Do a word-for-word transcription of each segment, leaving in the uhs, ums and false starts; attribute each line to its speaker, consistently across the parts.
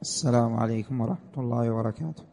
Speaker 1: السلام عليكم ورحمة الله وبركاته.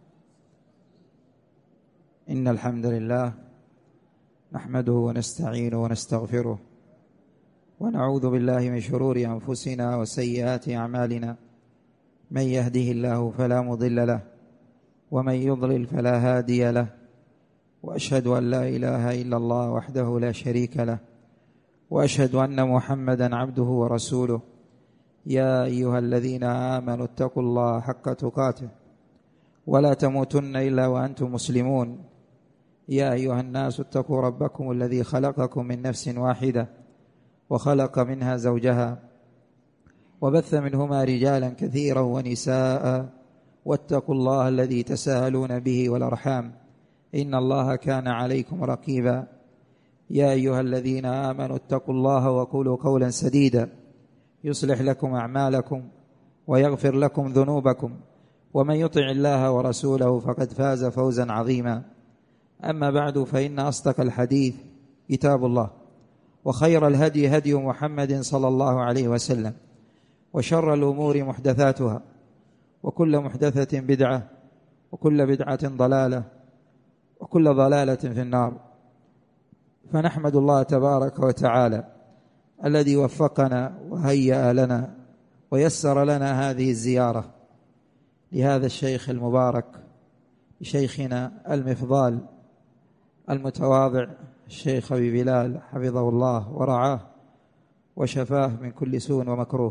Speaker 1: إن الحمد لله نحمده ونستعينه ونستغفره ونعوذ بالله من شرور أنفسنا وسيئات أعمالنا، من يهده الله فلا مضل له ومن يضلل فلا هادي له، وأشهد أن لا إله إلا الله وحده لا شريك له، وأشهد أن محمدا عبده ورسوله. يا أيها الذين آمنوا اتقوا الله حق تقاته ولا تموتن إلا وأنتم مسلمون. يا أيها الناس اتقوا ربكم الذي خلقكم من نفس واحدة وخلق منها زوجها وبث منهما رجالا كثيرا ونساء، واتقوا الله الذي تساءلون به والأرحام إن الله كان عليكم رقيبا. يا أيها الذين آمنوا اتقوا الله وقولوا قولا سديدا يصلح لكم أعمالكم ويغفر لكم ذنوبكم، ومن يطع الله ورسوله فقد فاز فوزا عظيما. أما بعد، فإن أصدق الحديث كتاب الله، وخير الهدي هدي محمد صلى الله عليه وسلم، وشر الأمور محدثاتها، وكل محدثة بدعة، وكل بدعة ضلالة، وكل ضلالة في النار. فنحمد الله تبارك وتعالى الذي وفقنا وهيأ لنا ويسر لنا هذه الزيارة لهذا الشيخ المبارك، شيخنا المفضال المتواضع الشيخ أبي بلال، حفظه الله ورعاه وشفاه من كل سوء ومكروه.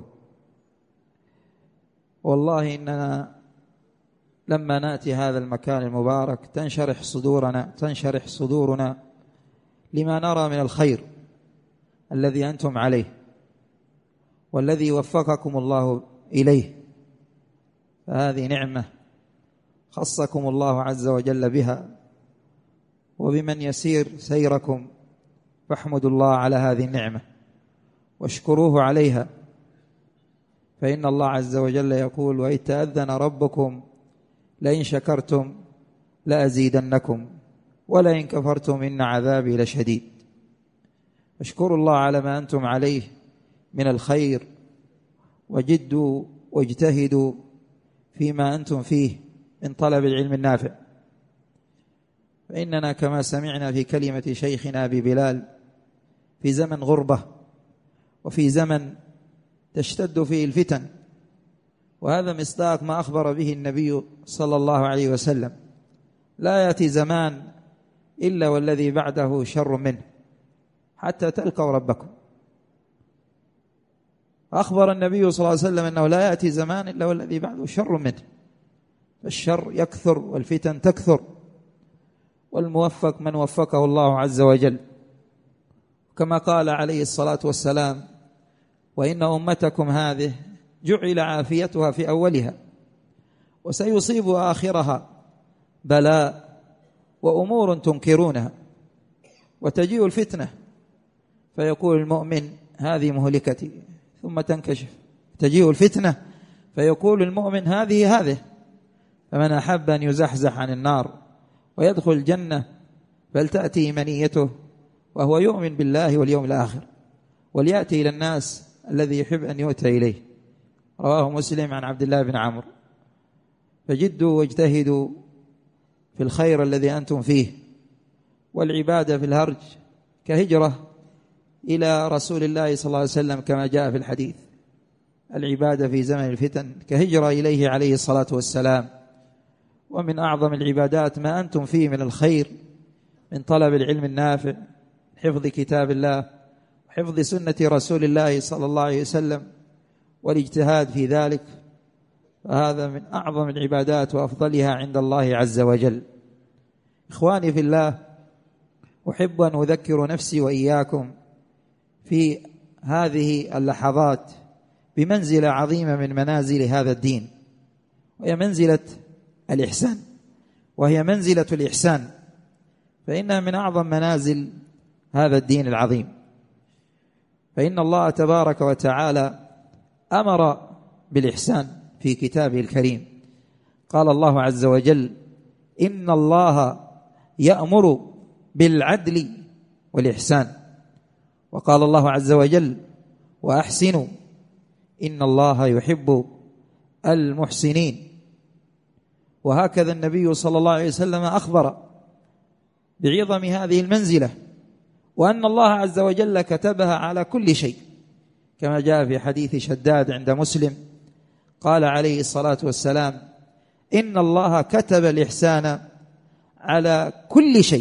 Speaker 1: والله إننا لما نأتي هذا المكان المبارك تنشرح صدورنا تنشرح صدورنا لما نرى من الخير الذي أنتم عليه والذي وفقكم الله إليه. فهذه نعمة خصكم الله عز وجل بها، وبمن يسير سيركم، فاحمدوا الله على هذه النعمة واشكروه عليها. فإن الله عز وجل يقول: وإذ تأذن ربكم لئن شكرتم لأزيدنكم ولئن كفرتم إن عذابي لشديد. اشكروا الله على ما أنتم عليه من الخير، وجدوا واجتهدوا فيما أنتم فيه من طلب العلم النافع. فإننا كما سمعنا في كلمة شيخنا أبي بلال في زمن غربة، وفي زمن تشتد فيه الفتن، وهذا مصداق ما أخبر به النبي صلى الله عليه وسلم: لا يأتي زمان إلا والذي بعده شر منه حتى تلقوا ربكم. أخبر النبي صلى الله عليه وسلم أنه لا يأتي زمان إلا والذي بعده شر منه، فالشر يكثر والفتن تكثر، والموفق من وفقه الله عز وجل. كما قال عليه الصلاة والسلام: وإن أمتكم هذه جعل عافيتها في أولها وسيصيب آخرها بلاء وأمور تنكرونها. وتجيء الفتنة فيقول المؤمن: هذه مهلكتي، ثم تنكشف. تجيء الفتنة فيقول المؤمن: هذه هذه. فمن أحب أن يزحزح عن النار ويدخل الجنة فلتأتي منيته وهو يؤمن بالله واليوم الآخر، وليأتي إلى الناس الذي يحب أن يؤتى إليه. رواه مسلم عن عبد الله بن عمرو. فجدوا واجتهدوا في الخير الذي أنتم فيه، والعبادة في الهرج كهجرة إلى رسول الله صلى الله عليه وسلم كما جاء في الحديث. العبادة في زمن الفتن كهجرة إليه عليه الصلاة والسلام. ومن أعظم العبادات ما أنتم فيه من الخير، من طلب العلم النافع، حفظ كتاب الله، حفظ سنة رسول الله صلى الله عليه وسلم، والاجتهاد في ذلك. فهذا من أعظم العبادات وأفضلها عند الله عز وجل. إخواني في الله، أحب أن أذكر نفسي وإياكم في هذه اللحظات بمنزلة عظيمة من منازل هذا الدين، وهي منزلة الإحسان، وهي منزلة الإحسان، فإنها من أعظم منازل هذا الدين العظيم. فإن الله تبارك وتعالى أمر بالإحسان في كتابه الكريم. قال الله عز وجل: إن الله يأمر بالعدل والإحسان. وقال الله عز وجل: وأحسنوا إن الله يحب المحسنين. وهكذا النبي صلى الله عليه وسلم أخبر بعظم هذه المنزلة، وأن الله عز وجل كتبها على كل شيء، كما جاء في حديث شداد عند مسلم قال عليه الصلاة والسلام: إن الله كتب الإحسان على كل شيء،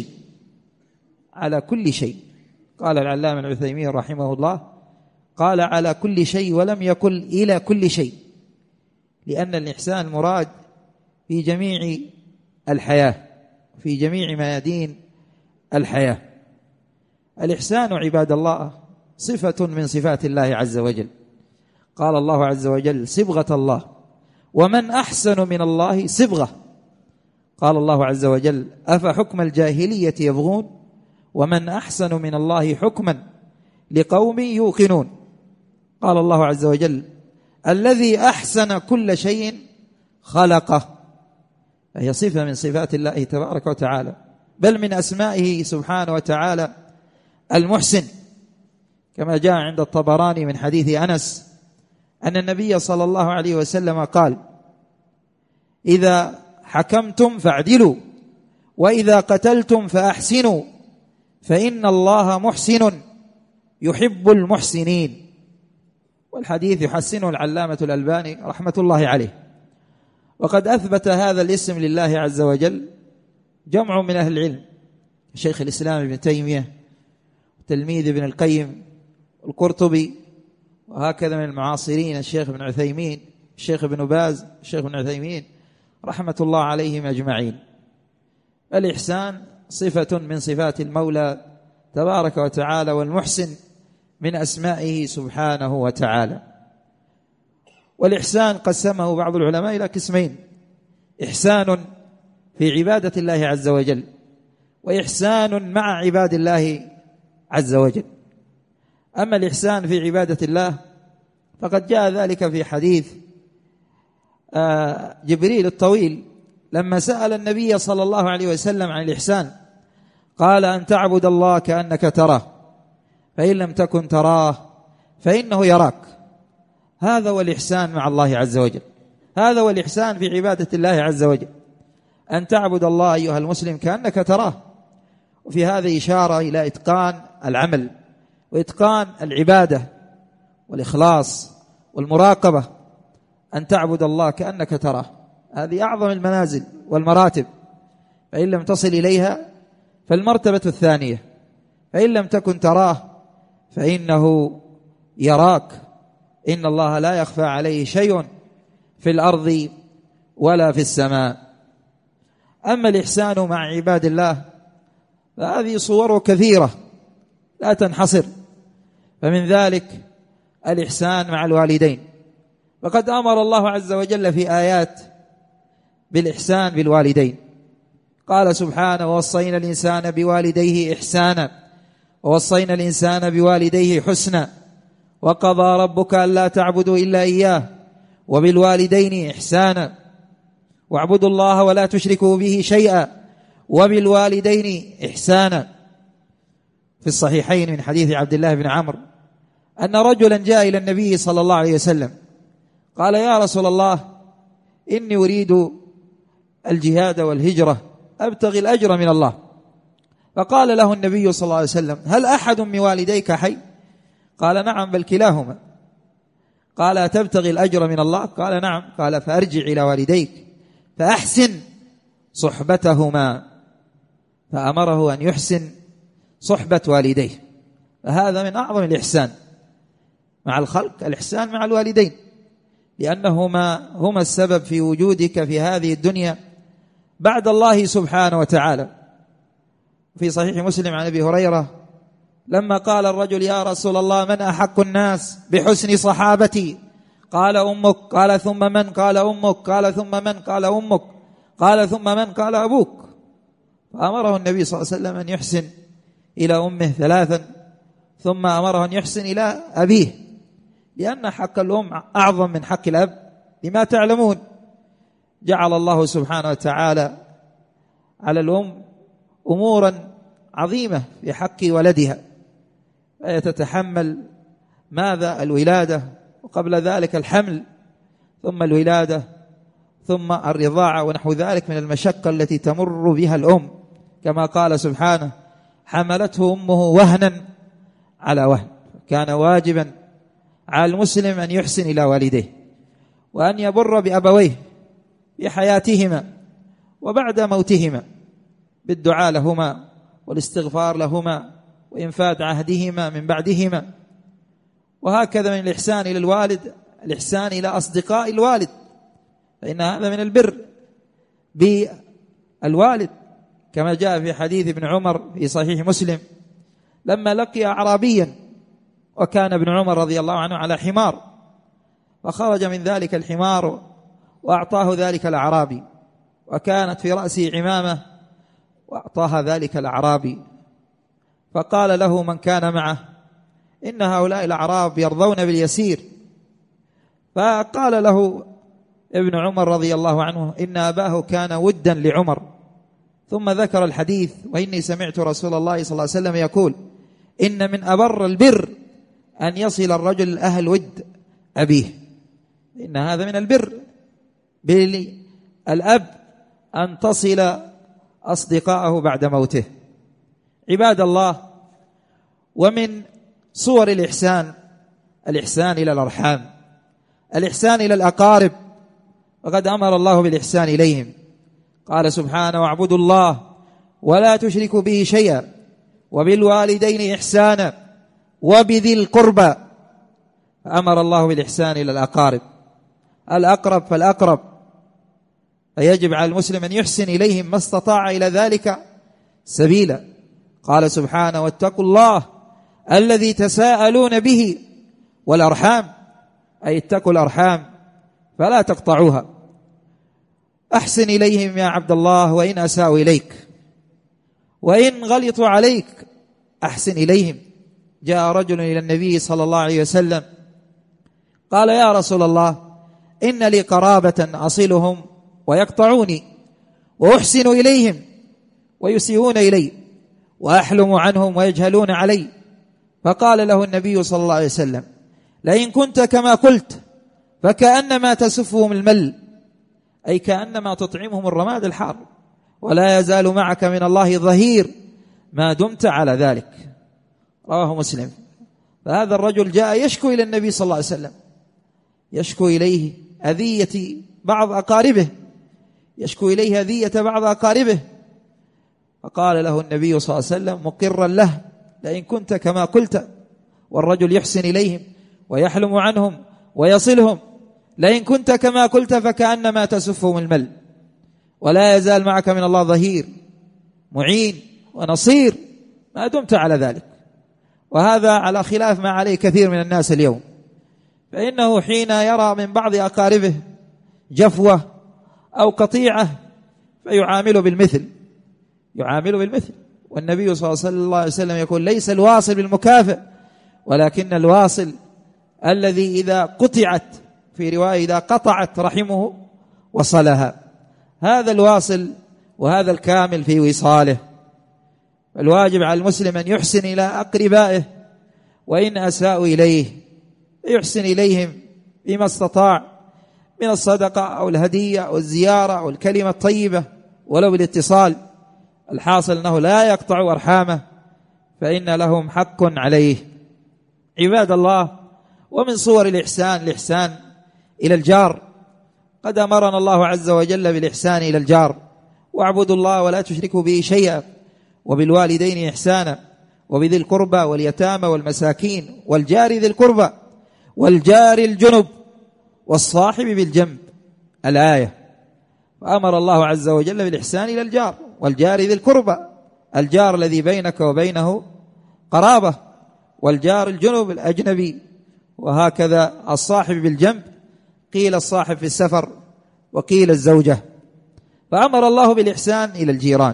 Speaker 1: على كل شيء. قال العلامة العثيمين رحمه الله: قال على كل شيء ولم يقل إلى كل شيء، لأن الإحسان مراد في جميع الحياة، في جميع ميادين الحياة. الإحسان عباد الله صفة من صفات الله عز وجل. قال الله عز وجل: صبغة الله، ومن أحسن من الله صبغة. قال الله عز وجل: أفحكم الجاهلية يبغون ومن أحسن من الله حكما لقوم يوقنون. قال الله عز وجل: الذي أحسن كل شيء خلقه. فهي صفة من صفات الله تبارك وتعالى، بل من أسمائه سبحانه وتعالى المحسن، كما جاء عند الطبراني من حديث أنس أن النبي صلى الله عليه وسلم قال: إذا حكمتم فاعدلوا، وإذا قتلتم فأحسنوا، فإن الله محسن يحب المحسنين. والحديث يحسنه العلامة الألباني رحمة الله عليه. وقد أثبت هذا الاسم لله عز وجل جمع من أهل العلم، شيخ الإسلام ابن تيمية، تلميذ ابن القيم، القرطبي، وهكذا من المعاصرين الشيخ ابن عثيمين، الشيخ ابن باز، الشيخ ابن عثيمين رحمة الله عليهم أجمعين. الإحسان صفة من صفات المولى تبارك وتعالى، والمحسن من أسمائه سبحانه وتعالى. والإحسان قسمه بعض العلماء إلى قسمين: إحسان في عبادة الله عز وجل، وإحسان مع عباد الله عز وجل. أما الإحسان في عبادة الله فقد جاء ذلك في حديث جبريل الطويل لما سأل النبي صلى الله عليه وسلم عن الإحسان، قال: أن تعبد الله كأنك تراه، فإن لم تكن تراه فإنه يراك. هذا هو الإحسان مع الله عز وجل، هذا هو الإحسان في عبادة الله عز وجل، أن تعبد الله أيها المسلم كأنك تراه. وفي هذا إشارة إلى إتقان العمل وإتقان العبادة والإخلاص والمراقبة، أن تعبد الله كأنك تراه. هذه أعظم المنازل والمراتب، فإن لم تصل إليها فالمرتبة الثانية، فإن لم تكن تراه فإنه يراك. إن الله لا يخفى عليه شيء في الأرض ولا في السماء. أما الإحسان مع عباد الله فهذه صوره كثيرة لا تنحصر، فمن ذلك الإحسان مع الوالدين، فقد أمر الله عز وجل في آيات بالإحسان بالوالدين. قال سبحانه: ووصينا الإنسان بوالديه إحسانا ووصينا الإنسان بوالديه حسنا وقضى ربك ألا تعبدوا إلا إياه وبالوالدين إحسانا واعبدوا الله ولا تشركوا به شيئا وبالوالدين إحسانا. في الصحيحين من حديث عبد الله بن عمرو أن رجلا جاء إلى النبي صلى الله عليه وسلم قال: يا رسول الله، إني أريد الجهاد والهجرة أبتغي الأجر من الله. فقال له النبي صلى الله عليه وسلم: هل أحد من والديك حي؟ قال: نعم بل كلاهما. قال: أتبتغي الأجر من الله؟ قال: نعم. قال: فأرجع إلى والديك فأحسن صحبتهما. فأمره أن يحسن صحبة والديه. فهذا من أعظم الإحسان مع الخلق، الإحسان مع الوالدين، لأنهما هما السبب في وجودك في هذه الدنيا بعد الله سبحانه وتعالى. في صحيح مسلم عن أبي هريرة لما قال الرجل: يا رسول الله، من أحق الناس بحسن صحابتي؟ قال: أمك. قال: ثم من؟ قال: أمك. قال: ثم من؟ قال: أمك. قال: ثم من؟ قال: أبوك. فأمره النبي صلى الله عليه وسلم أن يحسن إلى أمه ثلاثا، ثم أمره أن يحسن إلى أبيه، لأن حق الأم أعظم من حق الأب. لما تعلمون جعل الله سبحانه وتعالى على الأم أمورا عظيمة في حق ولدها، فهي تتحمل ماذا؟ الولادة، وقبل ذلك الحمل، ثم الولادة ثم الرضاعة ونحو ذلك من المشقة التي تمر بها الأم، كما قال سبحانه: حملته أمه وهنا على وهن. كان واجبا على المسلم أن يحسن إلى والديه وأن يبر بأبويه في حياتهما وبعد موتهما بالدعاء لهما والاستغفار لهما وإنفاذ عهدهما من بعدهما. وهكذا من الإحسان إلى الوالد الإحسان إلى أصدقاء الوالد، فإن هذا من البر بالوالد، كما جاء في حديث ابن عمر في صحيح مسلم لما لقي أعرابيا وكان ابن عمر رضي الله عنه على حمار، فخرج من ذلك الحمار وأعطاه ذلك الأعرابي، وكانت في رأسه عمامة وأعطاها ذلك الأعرابي، فقال له من كان معه: إن هؤلاء الأعراب يرضون باليسير. فقال له ابن عمر رضي الله عنه: إن أباه كان ودا لعمر. ثم ذكر الحديث: وإني سمعت رسول الله صلى الله عليه وسلم يقول: إن من أبر البر أن يصل الرجل أهل ود أبيه. إن هذا من البر بالأب أن تصل أصدقاءه بعد موته. عباد الله، ومن صور الإحسان الإحسان إلى الأرحام، الإحسان إلى الأقارب، وقد أمر الله بالإحسان إليهم. قال سبحانه: واعبدوا الله ولا تشركوا به شيئا وبالوالدين إحسانا وبذي القربى. أمر الله بالإحسان إلى الأقارب، الأقرب فالأقرب، فيجب على المسلم أن يحسن إليهم ما استطاع إلى ذلك سبيلا. قال سبحانه: واتقوا الله الذي تساءلون به والأرحام، أي اتقوا الأرحام فلا تقطعوها. أحسن إليهم يا عبد الله وإن أساءوا إليك، وإن غلطوا عليك أحسن إليهم. جاء رجل إلى النبي صلى الله عليه وسلم قال: يا رسول الله، إن لي قرابة أصلهم ويقطعوني، وأحسن إليهم ويسيئون إلي، وأحلم عنهم ويجهلون علي. فقال له النبي صلى الله عليه وسلم: لئن كنت كما قلت فكأنما تسفهم المل، أي كأنما تطعمهم الرماد الحار، ولا يزال معك من الله ظهير ما دمت على ذلك. رواه مسلم. فهذا الرجل جاء يشكو إلى النبي صلى الله عليه وسلم، يشكو إليه أذية بعض أقاربه، يشكو إليه أذية بعض أقاربه، فقال له النبي صلى الله عليه وسلم مقرا له: لئن كنت كما قلت. والرجل يحسن إليهم ويحلم عنهم ويصلهم. لئن كنت كما قلت فكأنما تسفهم المل، ولا يزال معك من الله ظهير معين ونصير ما دمت على ذلك. وهذا على خلاف ما عليه كثير من الناس اليوم، فإنه حين يرى من بعض أقاربه جفوة أو قطيعة فيعامله بالمثل، يعامله بالمثل. والنبي صلى الله عليه وسلم يقول: ليس الواصل بالمكافئ، ولكن الواصل الذي إذا قطعت، في رواية إذا قطعت رحمه وصلها. هذا الواصل وهذا الكامل في وصاله. الواجب على المسلم أن يحسن إلى أقربائه، وإن أساءوا إليه يحسن إليهم بما استطاع من الصدقة أو الهدية أو الزيارة أو الكلمة الطيبة ولو بالاتصال. الحاصل أنه لا يقطع أرحامه، فإن لهم حق عليه. عباد الله، ومن صور الإحسان الإحسان إلى الجار. قد أمرنا الله عز وجل بالإحسان إلى الجار: واعبدوا الله ولا تشركوا به شيئا وبالوالدين إحسانا وبذي القربى واليتامى والمساكين والجار ذي القربى والجار الجنب والصاحب بالجنب. الآية. فأمر الله عز وجل بالإحسان إلى الجار والجار ذي القربى، الجار الذي بينك وبينه قرابة، والجار الجنب الأجنبي، وهكذا الصاحب بالجنب، قيل الصاحب في السفر وقيل الزوجة. فأمر الله بالإحسان إلى الجيران.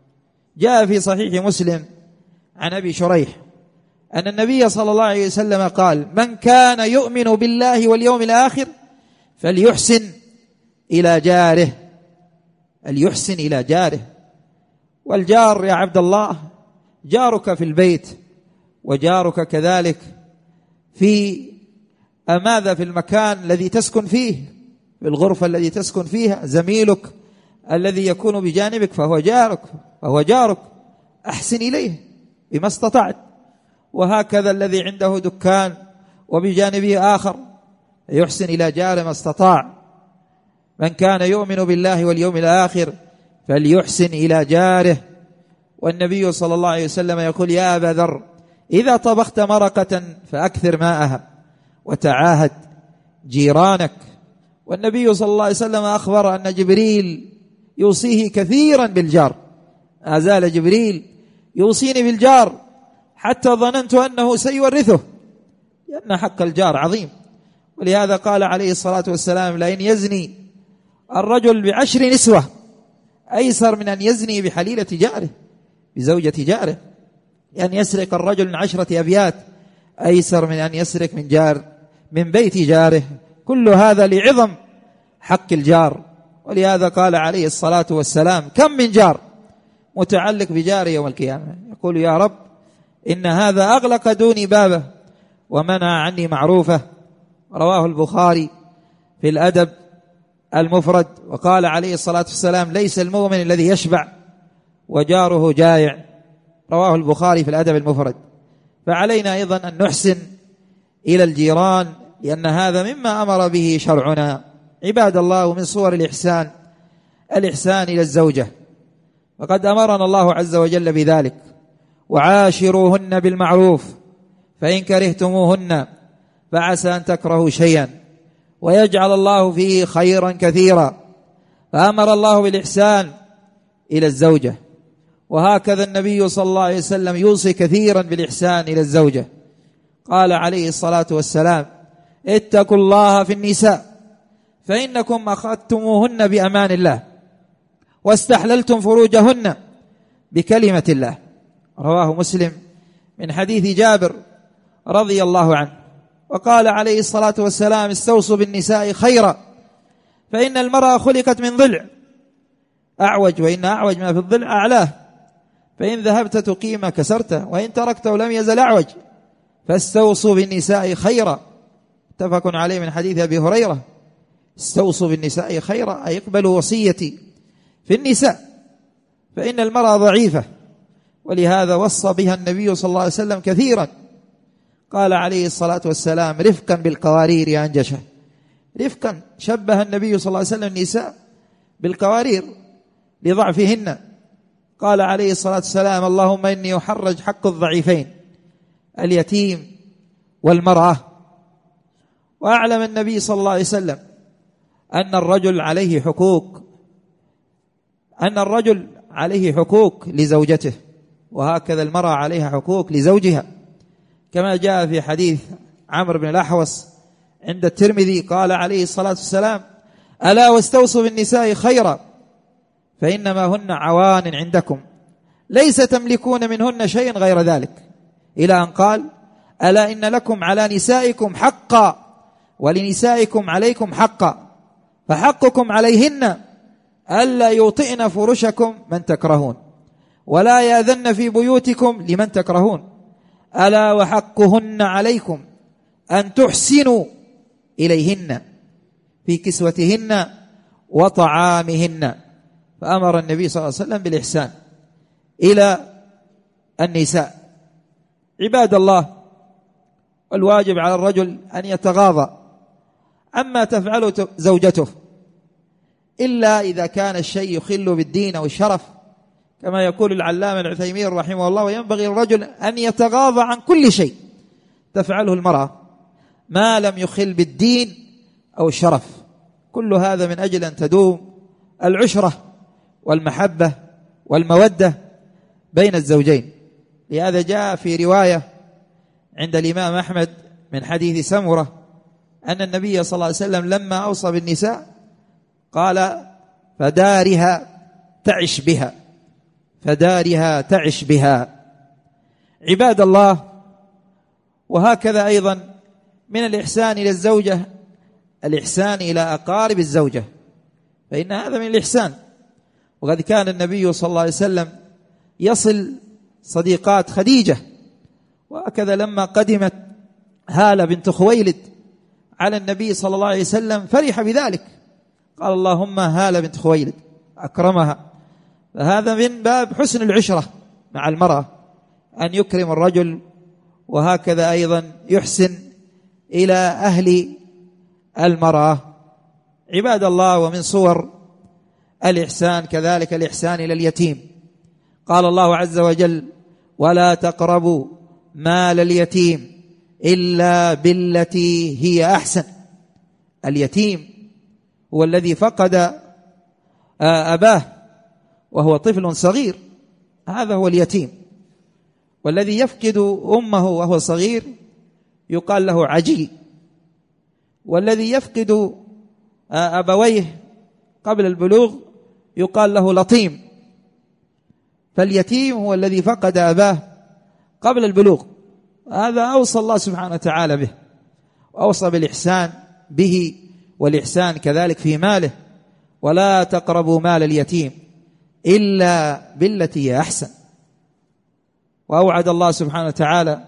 Speaker 1: جاء في صحيح مسلم عن أبي شريح أن النبي صلى الله عليه وسلم قال: من كان يؤمن بالله واليوم الآخر فليحسن إلى جاره، فليحسن إلى جاره. والجار يا عبد الله جارك في البيت، وجارك كذلك في ماذا في المكان الذي تسكن فيه، في الغرفة التي تسكن فيها، زميلك الذي يكون بجانبك فهو جارك فهو جارك أحسن إليه بما استطعت. وهكذا الذي عنده دكان وبجانبه آخر يحسن إلى جاره ما استطاع. من كان يؤمن بالله واليوم الآخر فليحسن إلى جاره. والنبي صلى الله عليه وسلم يقول: يا أبا ذر، إذا طبخت مرقة فأكثر ماءها وتعاهد جيرانك. والنبي صلى الله عليه وسلم أخبر أن جبريل يوصيه كثيرا بالجار، أزال جبريل يوصيني بالجار حتى ظننت أنه سيورثه، لأن حق الجار عظيم. ولهذا قال عليه الصلاة والسلام: لئن يزني الرجل بعشر نسوة أيسر من أن يزني بحليلة جاره، بزوجة جاره. أن يسرق الرجل من عشرة أبيات أيسر من أن يسرق من جار من بيت جاره. كل هذا لعظم حق الجار. ولهذا قال عليه الصلاة والسلام: كم من جار متعلق بجاره يوم القيامة يقول: يا رب إن هذا أغلق دوني بابه ومنع عني معروفه. رواه البخاري في الأدب المفرد. وقال عليه الصلاة والسلام: ليس المؤمن الذي يشبع وجاره جائع. رواه البخاري في الأدب المفرد. فعلينا أيضا أن نحسن إلى الجيران، لأن هذا مما أمر به شرعنا. عباد الله، ومن صور الإحسان الإحسان إلى الزوجة، وقد أمرنا الله عز وجل بذلك: وعاشروهن بالمعروف فإن كرهتموهن فعسى أن تكرهوا شيئا ويجعل الله فيه خيرا كثيرا. فأمر الله بالإحسان إلى الزوجة، وهكذا النبي صلى الله عليه وسلم يوصي كثيرا بالإحسان إلى الزوجة. قال عليه الصلاة والسلام: اتقوا الله في النساء فإنكم أخذتموهن بأمان الله واستحللتم فروجهن بكلمة الله. رواه مسلم من حديث جابر رضي الله عنه. وقال عليه الصلاة والسلام: استوصوا بالنساء خيرا فإن المرأة خلقت من ضلع أعوج، وإن أعوج ما في الضلع أعلاه، فإن ذهبت تقيم كسرته وإن تركته لم يزل أعوج، فاستوصوا بالنساء خيرا. اتفق عليه من حديث أبي هريرة: استوصوا بالنساء خيرا، أي اقبلوا وصيتي في النساء فإن المرأة ضعيفة. ولهذا وصى بها النبي صلى الله عليه وسلم كثيرا. قال عليه الصلاة والسلام: رفقا بالقوارير يا أنجشة. رفقا، شبه النبي صلى الله عليه وسلم النساء بالقوارير لضعفهن. قال عليه الصلاة والسلام: اللهم إني أحرج حق الضعيفين اليتيم والمرأة. وأعلم النبي صلى الله عليه وسلم أن الرجل عليه حقوق أن الرجل عليه حقوق لزوجته، وهكذا المرأة عليها حقوق لزوجها، كما جاء في حديث عمرو بن الأحوص عند الترمذي. قال عليه الصلاة والسلام: ألا واستوصوا بالنساء خيرا فإنما هن عوان عندكم ليس تملكون منهن شيئا غير ذلك، إلى أن قال: ألا إن لكم على نسائكم حقا ولنسائكم عليكم حقا، فحقكم عليهن ألا يوطئن فرشكم من تكرهون ولا يأذن في بيوتكم لمن تكرهون، ألا وحقهن عليكم أن تحسنوا إليهن في كسوتهن وطعامهن. فأمر النبي صلى الله عليه وسلم بالإحسان إلى النساء. عباد الله، والواجب على الرجل أن يتغاضى عما تفعله زوجته، إلا إذا كان الشيء يخل بالدين أو الشرف، كما يقول العلامة العثيمين رحمه الله: وينبغي الرجل أن يتغاضى عن كل شيء تفعله المرأة ما لم يخل بالدين أو الشرف. كل هذا من أجل أن تدوم العشرة والمحبة والمودة بين الزوجين. لهذا جاء في رواية عند الإمام أحمد من حديث سمرة أن النبي صلى الله عليه وسلم لما أوصى بالنساء قال: فدارها تعش بها فدارها تعش بها. عباد الله، وهكذا أيضا من الإحسان إلى الزوجة الإحسان إلى أقارب الزوجة، فإن هذا من الإحسان. وقد كان النبي صلى الله عليه وسلم يصل صديقات خديجة، وهكذا لما قدمت هالة بنت خويلد على النبي صلى الله عليه وسلم فرح بذلك، قال اللهم هالة بنت خويلد أكرمها. فهذا من باب حسن العشرة مع المرأة، أن يكرم الرجل، وهكذا أيضا يحسن إلى أهل المرأة. عباد الله، ومن صور الإحسان كذلك الإحسان إلى اليتيم. قال الله عز وجل: ولا تقربوا مال اليتيم إلا بالتي هي أحسن. اليتيم هو الذي فقد أباه وهو طفل صغير، هذا هو اليتيم. والذي يفقد أمه وهو صغير يقال له عجي. والذي يفقد أبويه قبل البلوغ يقال له لطيم. فاليتيم هو الذي فقد أباه قبل البلوغ، هذا أوصى الله سبحانه وتعالى به، وأوصى بالإحسان به والإحسان كذلك في ماله. ولا تقربوا مال اليتيم إلا بالتي هي أحسن. وأوعد الله سبحانه وتعالى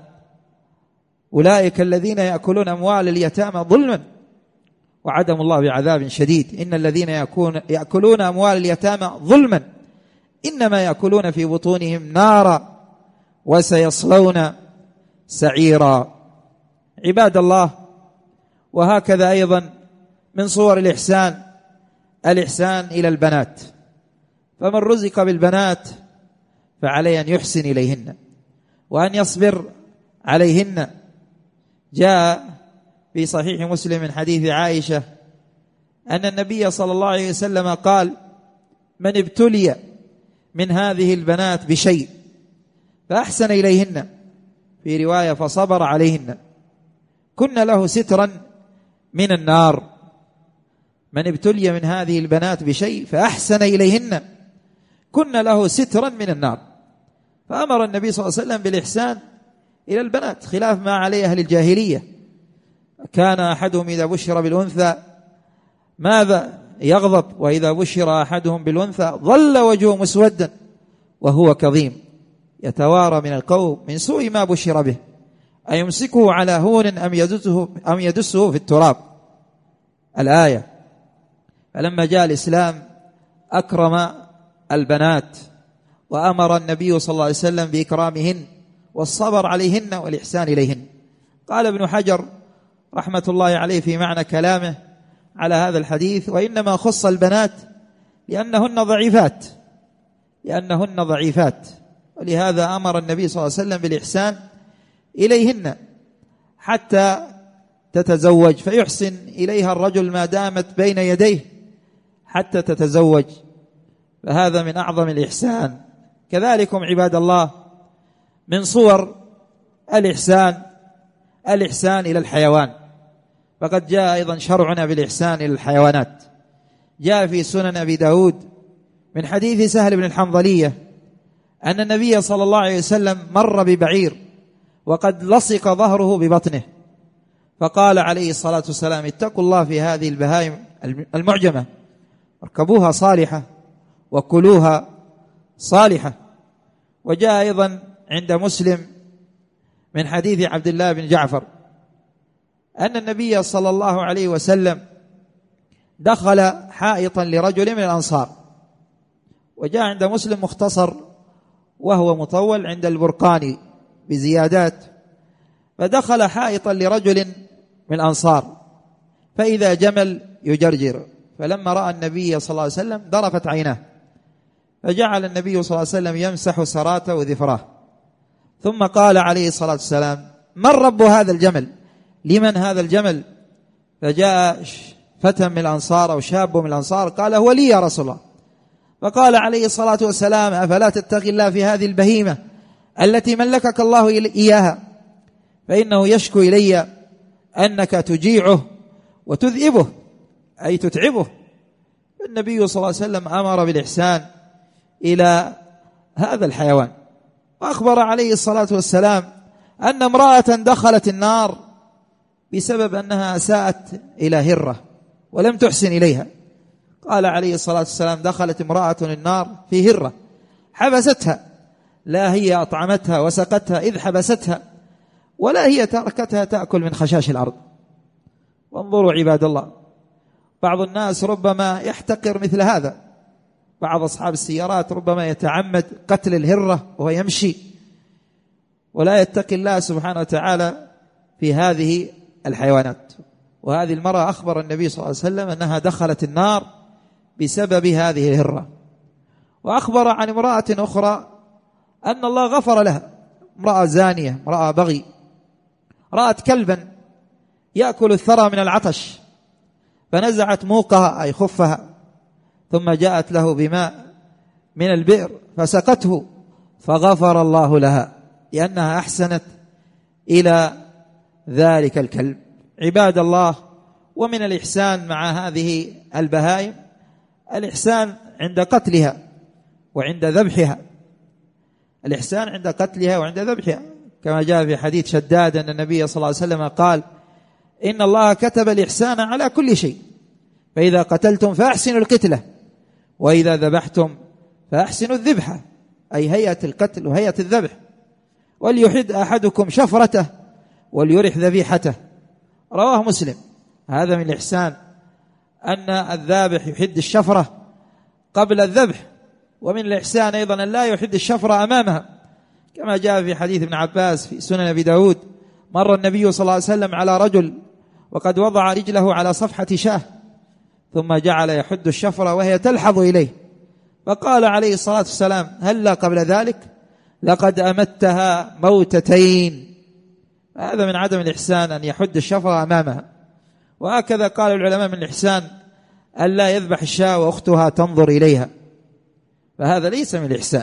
Speaker 1: أولئك الذين يأكلون أموال اليتامى ظلما وعدم الله بعذاب شديد. إن الذين يأكلون أموال اليتامى ظلما إنما يأكلون في بطونهم نارا وسيصلون سعيرا. عباد الله، وهكذا أيضا من صور الإحسان الإحسان إلى البنات. فمن رزق بالبنات فعليه أن يحسن إليهن وأن يصبر عليهن. جاء في صحيح مسلم من حديث عائشة أن النبي صلى الله عليه وسلم قال: من ابتلي من هذه البنات بشيء فأحسن إليهن، في رواية فصبر عليهن، كن له سترا من النار. من ابتلي من هذه البنات بشيء فأحسن إليهن كن له سترا من النار. فأمر النبي صلى الله عليه وسلم بالإحسان إلى البنات، خلاف ما عليه أهل الجاهلية. كان أحدهم إذا بشر بالأنثى ماذا يغضب، وإذا بشر أحدهم بالأنثى ظل وجهه مسودا وهو كظيم يتوارى من القوم من سوء ما بشر به، أيمسكه على هون أم يدسه, أم يدسه في التراب. الآية. فلما جاء الإسلام أكرم البنات، وأمر النبي صلى الله عليه وسلم بإكرامهن والصبر عليهن والإحسان إليهن. قال ابن حجر رحمة الله عليه في معنى كلامه على هذا الحديث: وإنما خص البنات لأنهن ضعيفات لأنهن ضعيفات ولهذا أمر النبي صلى الله عليه وسلم بالإحسان إليهن حتى تتزوج، فيحسن إليها الرجل ما دامت بين يديه حتى تتزوج، فهذا من أعظم الإحسان. كذلكم عباد الله من صور الإحسان الإحسان إلى الحيوان، فقد جاء أيضا شرعنا بالإحسان إلى الحيوانات. جاء في سنن أبي داود من حديث سهل بن الحنظلية أن النبي صلى الله عليه وسلم مر ببعير وقد لصق ظهره ببطنه، فقال عليه الصلاة والسلام: اتقوا الله في هذه البهائم المعجمة، اركبوها صالحة وكلوها صالحة. وجاء أيضا عند مسلم من حديث عبد الله بن جعفر أن النبي صلى الله عليه وسلم دخل حائطا لرجل من الأنصار، وجاء عند مسلم مختصر وهو مطول عند البرقاني بزيادات، فدخل حائطا لرجل من الأنصار فإذا جمل يجرجر، فلما رأى النبي صلى الله عليه وسلم ذرفت عيناه، فجعل النبي صلى الله عليه وسلم يمسح سراته وذفراه، ثم قال عليه الصلاة والسلام: من رب هذا الجمل؟ لمن هذا الجمل؟ فجاء فتى من الأنصار أو شاب من الأنصار قال: هو لي يا رسول الله. فقال عليه الصلاة والسلام: أفلا تتقي الله في هذه البهيمة التي ملكك الله إياها، فإنه يشكو إلي أنك تجيعه وتذئبه، أي تتعبه. النبي صلى الله عليه وسلم أمر بالإحسان إلى هذا الحيوان، وأخبر عليه الصلاة والسلام أن امرأة دخلت النار بسبب أنها أساءت إلى هرة ولم تحسن إليها. قال عليه الصلاة والسلام: دخلت امرأة النار في هرة حبستها، لا هي أطعمتها وسقتها إذ حبستها، ولا هي تركتها تأكل من خشاش الأرض. وانظروا عباد الله، بعض الناس ربما يحتقر مثل هذا، بعض أصحاب السيارات ربما يتعمد قتل الهرة وهو يمشي ولا يتقي الله سبحانه وتعالى في هذه الحيوانات. وهذه المرأة أخبر النبي صلى الله عليه وسلم أنها دخلت النار بسبب هذه الهرة. وأخبر عن امرأة أخرى أن الله غفر لها، امرأة زانية، امرأة بغي، رأت كلبا يأكل الثرى من العطش فنزعت موقها أي خفها، ثم جاءت له بماء من البئر فسقته فغفر الله لها لأنها أحسنت إلى ذلك الكلب. عباد الله، ومن الإحسان مع هذه البهائم الإحسان عند قتلها وعند ذبحها، الإحسان عند قتلها وعند ذبحها، كما جاء في حديث شداد أن النبي صلى الله عليه وسلم قال: إن الله كتب الإحسان على كل شيء، فإذا قتلتم فأحسنوا القتلة، وإذا ذبحتم فأحسنوا الذبحة، أي هيئة القتل وهيئة الذبح. وليحد أحدكم شفرته وليرح ذبيحته، رواه مسلم. هذا من الإحسان أن الذابح يحد الشفرة قبل الذبح، ومن الإحسان أيضا أن لا يحد الشفرة أمامها، كما جاء في حديث ابن عباس في سنن أبي داود: مر النبي صلى الله عليه وسلم على رجل وقد وضع رجله على صفحة شاه ثم جعل يحد الشفرة وهي تلحظ إليه، فقال عليه الصلاة والسلام: هلا قبل ذلك لقد أمتها موتتين. هذا من عدم الإحسان أن يحد الشفرة أمامها. وهكذا قال العلماء من الإحسان أن لا يذبح الشاة وأختها تنظر إليها، فهذا ليس من الإحسان.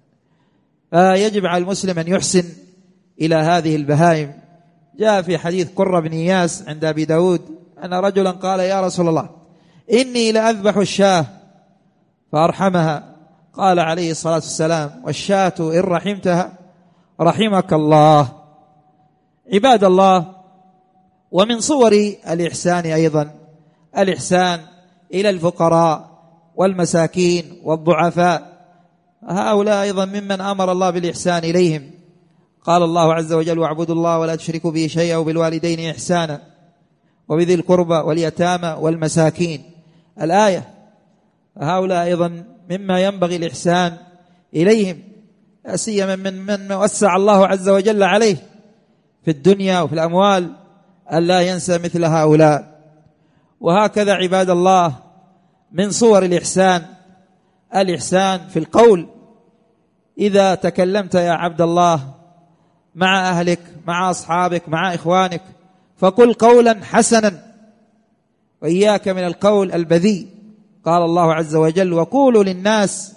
Speaker 1: فيجب على المسلم أن يحسن إلى هذه البهائم. جاء في حديث قرة بن إياس عند أبي داود أن رجلا قال: يا رسول الله، إني لأذبح الشاة فأرحمها. قال عليه الصلاة والسلام: والشاة إن رحمتها رحمك الله. عباد الله، ومن صور الإحسان أيضا الإحسان إلى الفقراء والمساكين والضعفاء، هؤلاء أيضا ممن أمر الله بالإحسان إليهم. قال الله عز وجل: واعبدوا الله ولا تشركوا به شيئا وبالوالدين إحسانا وبذي القربى واليتامى والمساكين، الآية. هؤلاء أيضا مما ينبغي الإحسان إليهم، لا سيما من من وسع الله عز وجل عليه في الدنيا وفي الأموال، ألا ينسى مثل هؤلاء. وهكذا عباد الله من صور الإحسان الإحسان في القول. إذا تكلمت يا عبد الله مع أهلك، مع أصحابك، مع إخوانك، فقل قولا حسنا، وإياك من القول البذيء. قال الله عز وجل: وقولوا للناس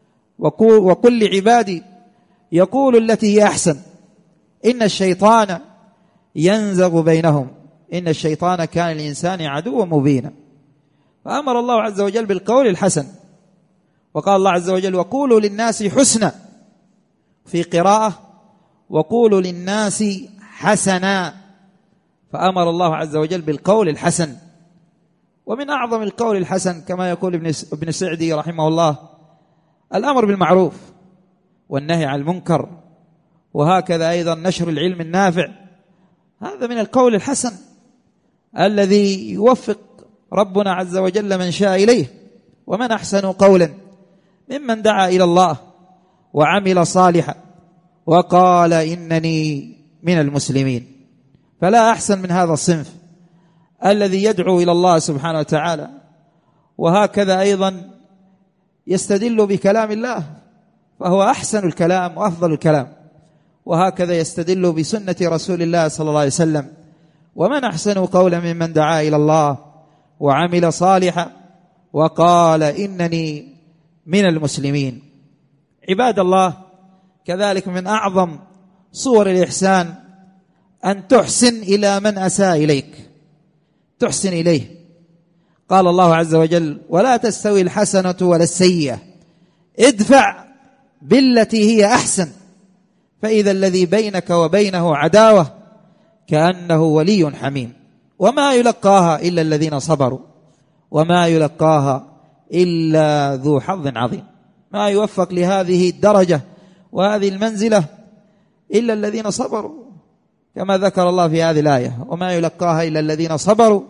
Speaker 1: وقل لعبادي يقول التي هي أحسن إن الشيطان ينزغ بينهم إن الشيطان كان للإنسان عدوا مبينا. فأمر الله عز وجل بالقول الحسن. وقال الله عز وجل: وقولوا للناس حسنا، في قراءة وقولوا للناس حسنا، فأمر الله عز وجل بالقول الحسن. ومن أعظم القول الحسن كما يقول ابن سعدي رحمه الله الأمر بالمعروف والنهي عن المنكر، وهكذا أيضا نشر العلم النافع. هذا من القول الحسن الذي يوفق ربنا عز وجل من شاء إليه. ومن أحسن قولا ممن دعا إلى الله وعمل صالحا وقال إنني من المسلمين. فلا أحسن من هذا الصنف الذي يدعو إلى الله سبحانه وتعالى، وهكذا أيضا يستدل بكلام الله فهو أحسن الكلام وأفضل الكلام، وهكذا يستدل بسنة رسول الله صلى الله عليه وسلم. ومن أحسن قولا ممن دعا إلى الله وعمل صالحا وقال إنني من المسلمين. عباد الله، كذلك من أعظم صور الإحسان أن تحسن إلى من أساء إليك، تحسن إليه. قال الله عز وجل: ولا تستوي الحسنة ولا السيئة ادفع بالتي هي أحسن فإذا الذي بينك وبينه عداوة كأنه ولي حميم وما يلقاها إلا الذين صبروا وما يلقاها إلا ذو حظ عظيم. ما يوفق لهذه الدرجة وهذه المنزلة إلا الذين صبروا، كما ذكر الله في هذه الآية: وما يلقاها إلا الذين صبروا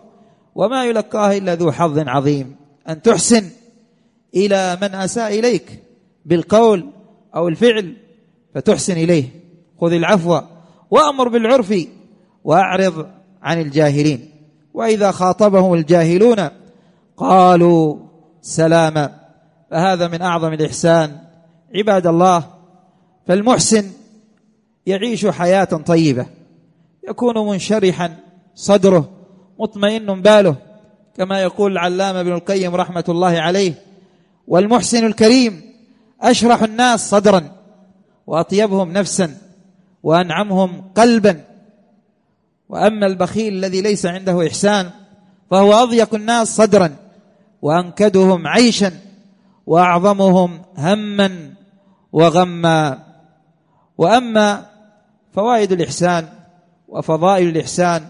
Speaker 1: وما يلقاه إلا ذو حظ عظيم. أن تحسن إلى من أساء إليك بالقول أو الفعل فتحسن إليه. خذ العفو وأمر بالعرف وأعرض عن الجاهلين. وإذا خاطبهم الجاهلون قالوا سلاما. فهذا من أعظم الإحسان عباد الله. فالمحسن يعيش حياة طيبة، يكون منشرحا صدره مطمئن باله، كما يقول العلامة ابن القيم رحمة الله عليه: والمحسن الكريم أشرح الناس صدرا وأطيبهم نفسا وأنعمهم قلبا. وأما البخيل الذي ليس عنده إحسان فهو أضيق الناس صدرا وأنكدهم عيشا وأعظمهم هما وغما. وأما فوائد الإحسان وفضائل الإحسان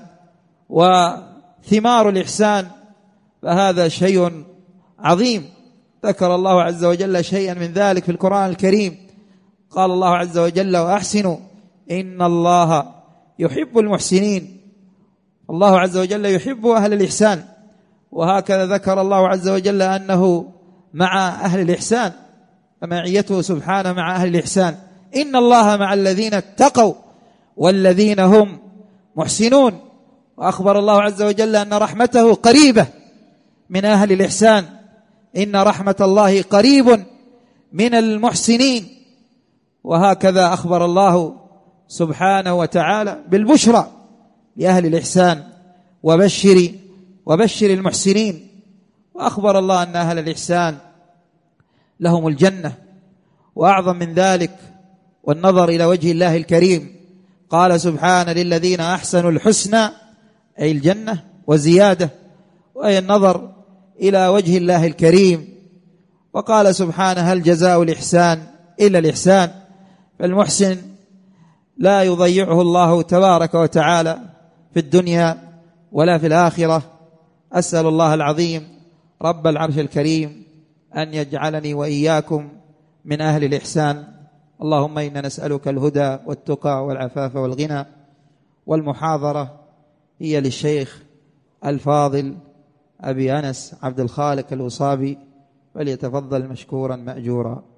Speaker 1: وثمار الإحسان فهذا شيء عظيم. ذكر الله عز وجل شيئا من ذلك في القرآن الكريم. قال الله عز وجل: وأحسنوا إن الله يحب المحسنين. الله عز وجل يحب أهل الإحسان. وهكذا ذكر الله عز وجل أنه مع أهل الإحسان، فمعيته سبحانه مع أهل الإحسان. إن الله مع الذين اتقوا والذين هم محسنون. وأخبر الله عز وجل أن رحمته قريبة من أهل الإحسان. إن رحمة الله قريب من المحسنين. وهكذا أخبر الله سبحانه وتعالى بالبشرى لأهل الإحسان: وبشر وبشر المحسنين. وأخبر الله أن أهل الإحسان لهم الجنة. وأعظم من ذلك والنظر إلى وجه الله الكريم، قال سبحانه: للذين أحسنوا الحسنى أي الجنة وزيادة، وهي النظر إلى وجه الله الكريم. وقال سبحانه: هل جزاء الإحسان إلا الإحسان. فالمحسن لا يضيعه الله تبارك وتعالى في الدنيا ولا في الآخرة. أسأل الله العظيم رب العرش الكريم أن يجعلني وإياكم من أهل الإحسان. اللهم إنا نسألك الهدى والتقى والعفاف والغنى. والمحاضرة هي للشيخ الفاضل أبي أنس عبد الخالق الوصابي، فليتفضل مشكورا مأجورا.